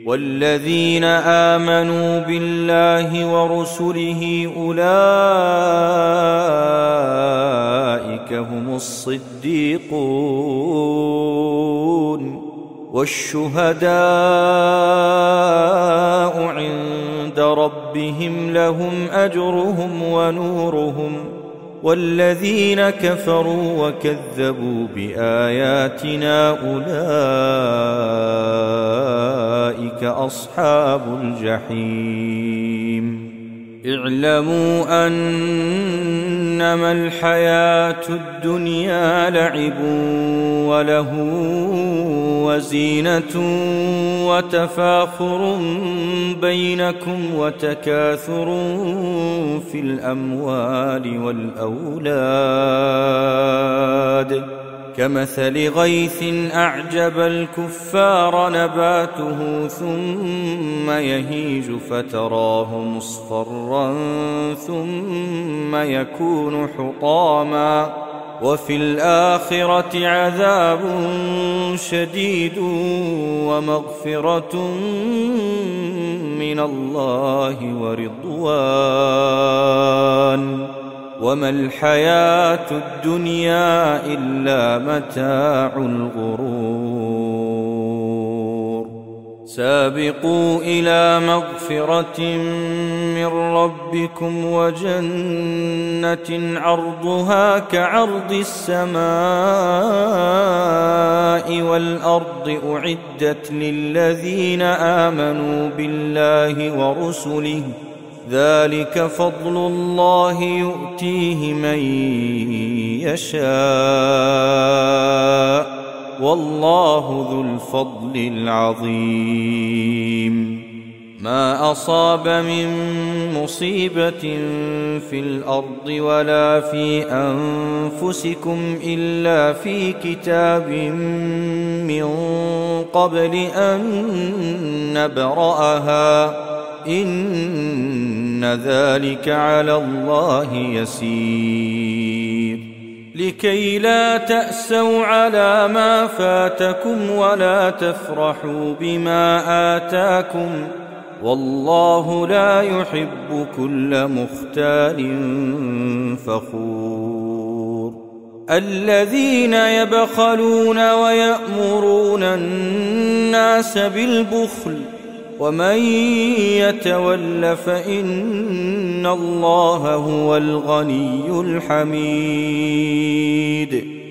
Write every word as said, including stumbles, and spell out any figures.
والذين آمنوا بالله ورسله أولئك هم الصديقون والشهداء عند ربهم لهم أجرهم ونورهم والذين كفروا وكذبوا بآياتنا أولئك أصحاب الجحيم اعلموا أنما الحياة الدنيا لعب وله وزينة وتفاخر بينكم وتكاثر في الأموال والأولاد كمثل غيث أعجب الكفار نباته ثم يهيج فتراه مصفرا ثم يكون حطاما وفي الآخرة عذاب شديد ومغفرة من الله ورضوان وما الحياة الدنيا إلا متاع الغرور سابقوا إلى مغفرة من ربكم وجنة عرضها كعرض السماء والأرض أعدت للذين آمنوا بالله ورسله ذلك فضل الله يؤتيه من يشاء والله ذو الفضل العظيم ما أصاب من مصيبة في الأرض ولا في أنفسكم إلا في كتاب من قبل أن نبرأها إن ذلك على الله يسير لكي لا تأسوا على ما فاتكم ولا تفرحوا بما آتاكم والله لا يحب كل مختال فخور الذين يبخلون ويأمرون الناس بالبخل ومن يتول فإن الله هو الغني الحميد